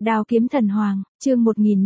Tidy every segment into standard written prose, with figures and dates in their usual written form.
Đao kiếm thần hoàng, chương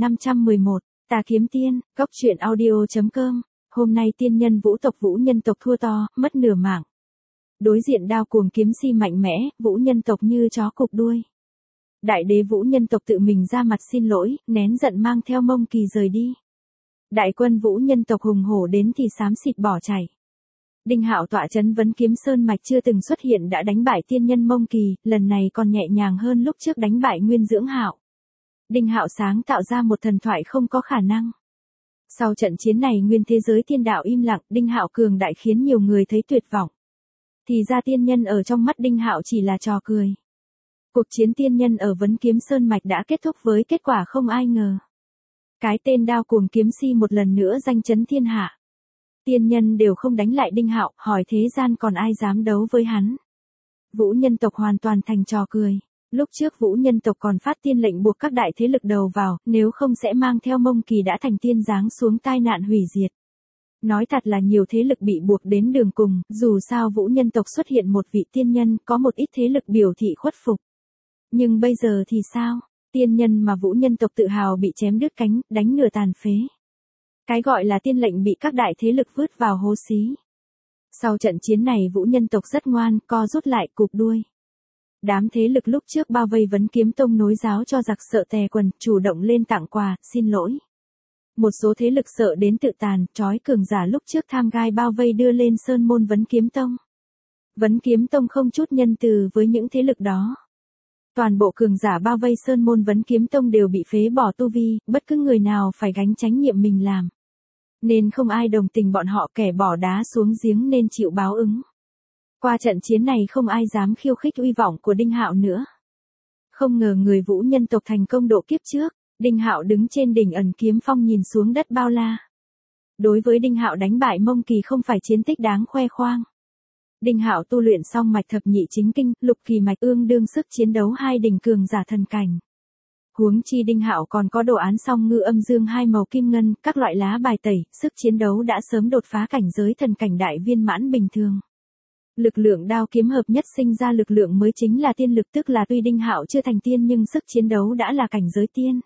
1511, Tà kiếm tiên, góc truyện audio.com. Hôm nay tiên nhân vũ tộc Vũ nhân tộc thua to, mất nửa mạng. Đối diện đao cuồng kiếm si mạnh mẽ, Vũ nhân tộc như chó cụp đuôi. Đại đế Vũ nhân tộc tự mình ra mặt xin lỗi, nén giận mang theo Mông Kỳ rời đi. Đại quân Vũ nhân tộc hùng hổ đến thì xám xịt bỏ chạy. Đinh Hạo tọa trấn Vấn Kiếm Sơn mạch chưa từng xuất hiện đã đánh bại tiên nhân Mông Kỳ, lần này còn nhẹ nhàng hơn lúc trước đánh bại Nguyên Dưỡng Hạo. Đinh Hạo sáng tạo ra một thần thoại không có khả năng. Sau trận chiến này nguyên thế giới tiên đạo im lặng, Đinh Hạo cường đại khiến nhiều người thấy tuyệt vọng. Thì ra tiên nhân ở trong mắt Đinh Hạo chỉ là trò cười. Cuộc chiến tiên nhân ở Vấn Kiếm Sơn mạch đã kết thúc với kết quả không ai ngờ. Cái tên đao cuồng kiếm si một lần nữa danh chấn thiên hạ. Tiên nhân đều không đánh lại Đinh Hạo, hỏi thế gian còn ai dám đấu với hắn. Vũ nhân tộc hoàn toàn thành trò cười. Lúc trước Vũ nhân tộc còn phát tiên lệnh buộc các đại thế lực đầu vào, nếu không sẽ mang theo Mông Kỳ đã thành tiên giáng xuống tai nạn hủy diệt. Nói thật là nhiều thế lực bị buộc đến đường cùng, dù sao Vũ nhân tộc xuất hiện một vị tiên nhân, có một ít thế lực biểu thị khuất phục. Nhưng bây giờ thì sao? Tiên nhân mà Vũ nhân tộc tự hào bị chém đứt cánh, đánh nửa tàn phế. Cái gọi là tiên lệnh bị các đại thế lực vứt vào hố xí. Sau trận chiến này Vũ nhân tộc rất ngoan, co rút lại cụp đuôi. Đám thế lực lúc trước bao vây Vấn Kiếm Tông nối giáo cho giặc sợ tè quần, chủ động lên tặng quà, xin lỗi. Một số thế lực sợ đến tự tàn, trói cường giả lúc trước tham gai bao vây đưa lên sơn môn Vấn Kiếm Tông. Vấn Kiếm Tông không chút nhân từ với những thế lực đó. Toàn bộ cường giả bao vây sơn môn Vấn Kiếm Tông đều bị phế bỏ tu vi, bất cứ người nào phải gánh trách nhiệm mình làm. Nên không ai đồng tình bọn họ, kẻ bỏ đá xuống giếng nên chịu báo ứng. Qua trận chiến này không ai dám khiêu khích uy vọng của Đinh Hạo nữa. Không ngờ người Vũ nhân tộc thành công độ kiếp trước, Đinh Hạo đứng trên đỉnh Ẩn Kiếm Phong nhìn xuống đất bao la. Đối với Đinh Hạo đánh bại Mông Kỳ không phải chiến tích đáng khoe khoang. Đinh Hạo tu luyện xong mạch thập nhị chính kinh, lục kỳ mạch ương đương sức chiến đấu hai đỉnh cường giả thần cảnh. Huống chi Đinh Hạo còn có đồ án song ngư âm dương hai màu kim ngân, các loại lá bài tẩy, sức chiến đấu đã sớm đột phá cảnh giới thần cảnh đại viên mãn bình thường. Lực lượng đao kiếm hợp nhất sinh ra lực lượng mới chính là tiên lực, tức là tuy Đinh Hạo chưa thành tiên nhưng sức chiến đấu đã là cảnh giới tiên.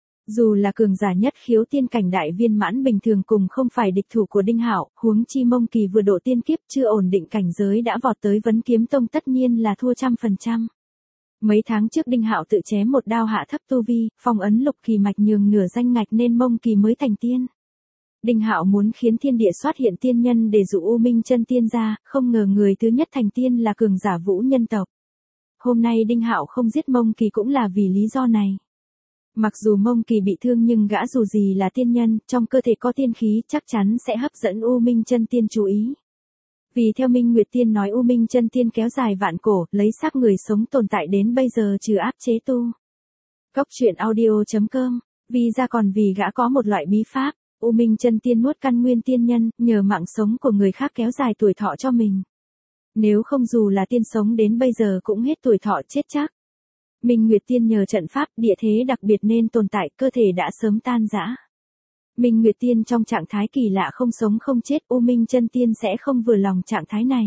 Dù là cường giả nhất khiếu tiên cảnh đại viên mãn bình thường cùng không phải địch thủ của Đinh Hạo, huống chi Mông Kỳ vừa độ tiên kiếp chưa ổn định cảnh giới đã vọt tới Vấn Kiếm Tông tất nhiên là thua 100%. Mấy tháng trước Đinh Hạo tự chém một đao hạ thấp tu vi, phong ấn lục kỳ mạch nhường nửa danh ngạch nên Mông Kỳ mới thành tiên. Đinh Hạo muốn khiến thiên địa xuất hiện tiên nhân để dụ U Minh chân tiên ra, không ngờ người thứ nhất thành tiên là cường giả Vũ nhân tộc. Hôm nay Đinh Hạo không giết Mông Kỳ cũng là vì lý do này. Mặc dù Mông Kỳ bị thương nhưng gã dù gì là tiên nhân, trong cơ thể có tiên khí chắc chắn sẽ hấp dẫn U Minh chân tiên chú ý. Vì theo Minh Nguyệt Tiên nói U Minh chân tiên kéo dài vạn cổ, lấy xác người sống tồn tại đến bây giờ trừ áp chế tu. Góc truyện audio.com, vì ra còn vì gã có một loại bí pháp. U Minh chân tiên nuốt căn nguyên tiên nhân, nhờ mạng sống của người khác kéo dài tuổi thọ cho mình. Nếu không dù là tiên sống đến bây giờ cũng hết tuổi thọ chết chắc. Minh Nguyệt Tiên nhờ trận pháp địa thế đặc biệt nên tồn tại, cơ thể đã sớm tan rã. Minh Nguyệt Tiên trong trạng thái kỳ lạ không sống không chết, U Minh chân tiên sẽ không vừa lòng trạng thái này.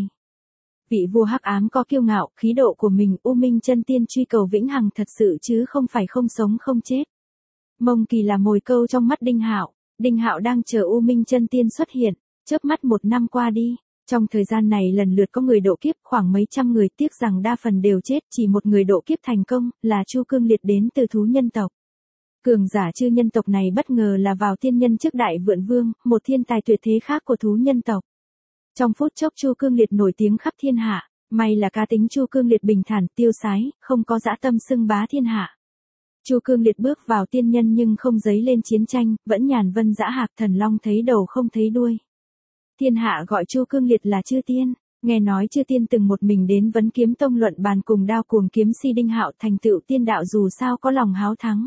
Vị vua hắc ám có kiêu ngạo, khí độ của mình, U Minh chân tiên truy cầu vĩnh hằng thật sự chứ không phải không sống không chết. Mông Kỳ là mồi câu trong mắt Đinh Hạo. Đinh Hạo đang chờ U Minh chân tiên xuất hiện, chớp mắt 1 năm qua đi. Trong thời gian này lần lượt có người độ kiếp, khoảng mấy trăm người, tiếc rằng đa phần đều chết, chỉ một người độ kiếp thành công, là Chu Cương Liệt đến từ thú nhân tộc. Cường giả chư nhân tộc này bất ngờ là vào tiên nhân trước Đại Vượn Vương, một thiên tài tuyệt thế khác của thú nhân tộc. Trong phút chốc Chu Cương Liệt nổi tiếng khắp thiên hạ, may là cá tính Chu Cương Liệt bình thản, tiêu sái, không có dã tâm xưng bá thiên hạ. Chu Cương Liệt bước vào tiên nhân nhưng không dấy lên chiến tranh, vẫn nhàn vân dã hạc, thần long thấy đầu không thấy đuôi. Thiên hạ gọi Chu Cương Liệt là Chư Tiên, nghe nói Chư Tiên từng một mình đến Vấn Kiếm Tông luận bàn cùng đao cuồng kiếm si Đinh Hạo, thành tựu tiên đạo dù sao có lòng háo thắng.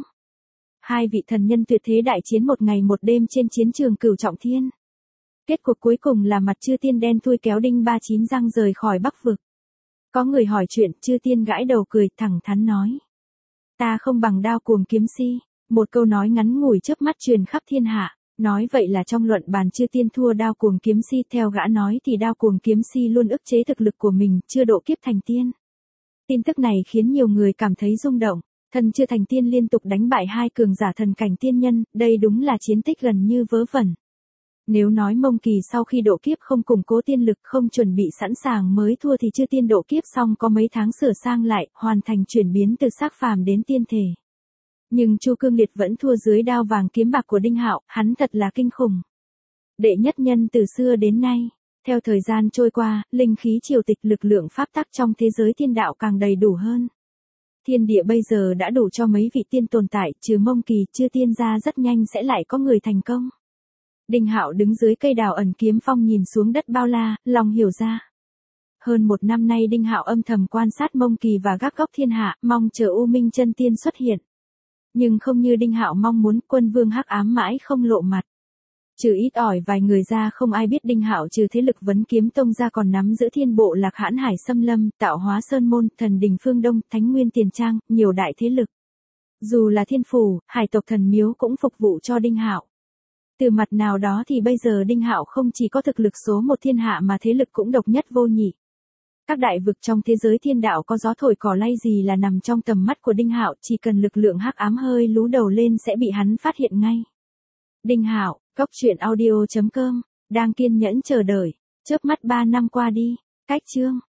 Hai vị thần nhân tuyệt thế đại chiến một ngày một đêm trên chiến trường Cửu Trọng Thiên. Kết cuộc cuối cùng là mặt Chư Tiên đen thui kéo Đinh Ba Chín răng rời khỏi Bắc vực. Có người hỏi chuyện, Chư Tiên gãi đầu cười, thẳng thắn nói: "Ta không bằng đao cuồng kiếm si." Một câu nói ngắn ngủi chớp mắt truyền khắp thiên hạ. Nói vậy là trong luận bàn Chư Tiên thua đao cuồng kiếm si, theo gã nói thì đao cuồng kiếm si luôn ức chế thực lực của mình, chưa độ kiếp thành tiên. Tin tức này khiến nhiều người cảm thấy rung động. Thân chưa thành tiên liên tục đánh bại 2 cường giả thần cảnh tiên nhân, đây đúng là chiến tích gần như vớ vẩn. Nếu nói Mông Kỳ sau khi độ kiếp không củng cố tiên lực, không chuẩn bị sẵn sàng mới thua thì chưa tiên độ kiếp xong có mấy tháng sửa sang lại, hoàn thành chuyển biến từ xác phàm đến tiên thể. Nhưng Chu Cương Liệt vẫn thua dưới đao vàng kiếm bạc của Đinh Hạo, hắn thật là kinh khủng. Đệ nhất nhân từ xưa đến nay. Theo thời gian trôi qua, linh khí triều tịch, lực lượng pháp tắc trong thế giới thiên đạo càng đầy đủ hơn. Thiên địa bây giờ đã đủ cho mấy vị tiên tồn tại, trừ Mông Kỳ, chưa tiên ra rất nhanh sẽ lại có người thành công. Đinh Hạo đứng dưới cây đào ẩn kiếm phong nhìn xuống đất bao la, lòng hiểu ra. Hơn 1 năm nay Đinh Hạo âm thầm quan sát Mông Kỳ và gác góc thiên hạ, mong chờ U Minh chân tiên xuất hiện. Nhưng không như Đinh Hạo mong muốn, quân vương hắc ám mãi không lộ mặt. Trừ ít ỏi vài người ra không ai biết Đinh Hạo trừ thế lực Vấn Kiếm Tông ra còn nắm giữ Thiên Bộ Lạc Hãn Hải Xâm Lâm, Tạo Hóa Sơn Môn, Thần Đình Phương Đông, Thánh Nguyên Tiền Trang, nhiều đại thế lực. Dù là Thiên Phủ, Hải tộc Thần Miếu cũng phục vụ cho Đinh Hạo. Từ mặt nào đó thì bây giờ Đinh Hạo không chỉ có thực lực số 1 thiên hạ mà thế lực cũng độc nhất vô nhị. Các đại vực trong thế giới thiên đạo có gió thổi cỏ lay gì là nằm trong tầm mắt của Đinh Hạo, chỉ cần lực lượng hắc ám hơi lú đầu lên sẽ bị hắn phát hiện ngay. Đinh Hạo, goctruyện audio.com, đang kiên nhẫn chờ đợi, chớp mắt 3 năm qua đi, cách chương